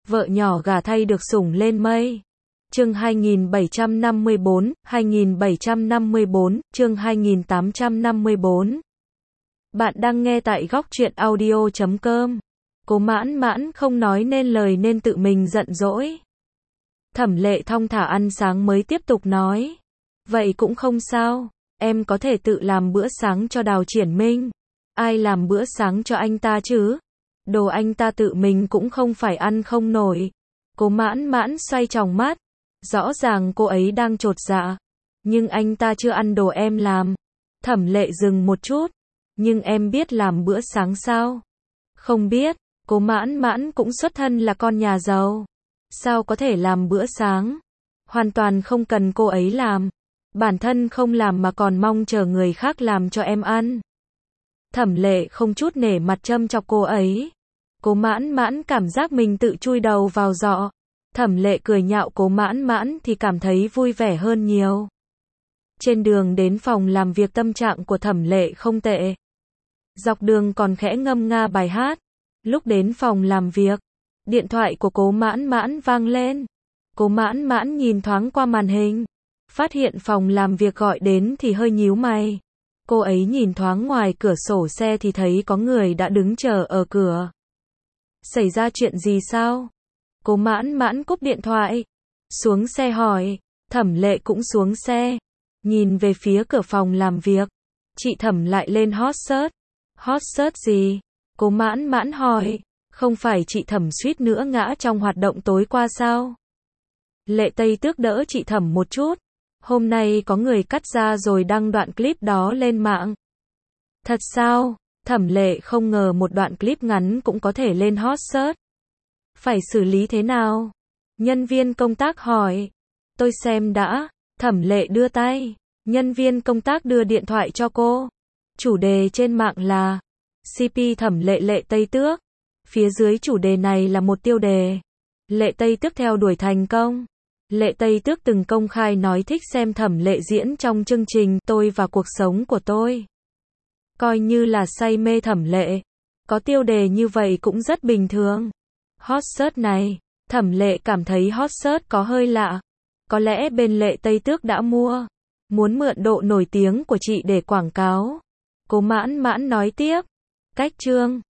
vợ nhỏ gả thay được sủng lên mây. Chương 2754, chương 2854. Bạn đang nghe tại góc truyện audio.com. Cố Mãn Mãn không nói nên lời nên tự mình giận dỗi. Thẩm Lệ thong thả ăn sáng mới tiếp tục nói. Vậy cũng không sao, em có thể tự làm bữa sáng cho Đào Triển Minh. Ai làm bữa sáng cho anh ta chứ? Đồ anh ta tự mình cũng không phải ăn không nổi. Cố Mãn Mãn xoay tròng mắt. Rõ ràng cô ấy đang chột dạ. Nhưng anh ta chưa ăn đồ em làm. Thẩm Lệ dừng một chút. Nhưng em biết làm bữa sáng sao? Không biết. Cố Mãn Mãn cũng xuất thân là con nhà giàu. Sao có thể làm bữa sáng? Hoàn toàn không cần cô ấy làm. Bản thân không làm mà còn mong chờ người khác làm cho em ăn. Thẩm Lệ không chút nể mặt châm chọc cô ấy. Cố Mãn Mãn cảm giác mình tự chui đầu vào giọ. Thẩm Lệ cười nhạo Cố Mãn Mãn thì cảm thấy vui vẻ hơn nhiều. Trên đường đến phòng làm việc tâm trạng của Thẩm Lệ không tệ. Dọc đường còn khẽ ngâm nga bài hát. Lúc đến phòng làm việc, điện thoại của Cố Mãn Mãn vang lên. Cố Mãn Mãn nhìn thoáng qua màn hình, phát hiện phòng làm việc gọi đến thì hơi nhíu mày. Cô ấy nhìn thoáng ngoài cửa sổ xe thì thấy có người đã đứng chờ ở cửa. Xảy ra chuyện gì sao? Cố Mãn Mãn cúp điện thoại, xuống xe hỏi. Thẩm Lệ cũng xuống xe, nhìn về phía cửa phòng làm việc. Chị Thẩm lại lên hot search. Hot search gì? Cố Mãn Mãn hỏi. Không phải chị Thẩm suýt nữa ngã trong hoạt động tối qua sao? Lệ Tây Tước đỡ chị Thẩm một chút. Hôm nay có người cắt ra rồi đăng đoạn clip đó lên mạng. Thật sao? Thẩm Lệ không ngờ một đoạn clip ngắn cũng có thể lên hot search. Phải xử lý thế nào? Nhân viên công tác hỏi. Tôi xem đã. Thẩm Lệ đưa tay. Nhân viên công tác đưa điện thoại cho cô. Chủ đề trên mạng là CP Thẩm Lệ Lệ Tây Tước. Phía dưới chủ đề này là một tiêu đề. Lệ Tây Tước theo đuổi thành công. Lệ Tây Tước từng công khai nói thích xem Thẩm Lệ diễn trong chương trình Tôi và cuộc sống của tôi. Coi như là say mê Thẩm Lệ. Có tiêu đề như vậy cũng rất bình thường. Hot search này, Thẩm Lệ cảm thấy hot search có hơi lạ. Có lẽ bên Lệ Tây Tước đã mua. Muốn mượn độ nổi tiếng của chị để quảng cáo. Cố Mãn Mãn nói tiếp. Cách chương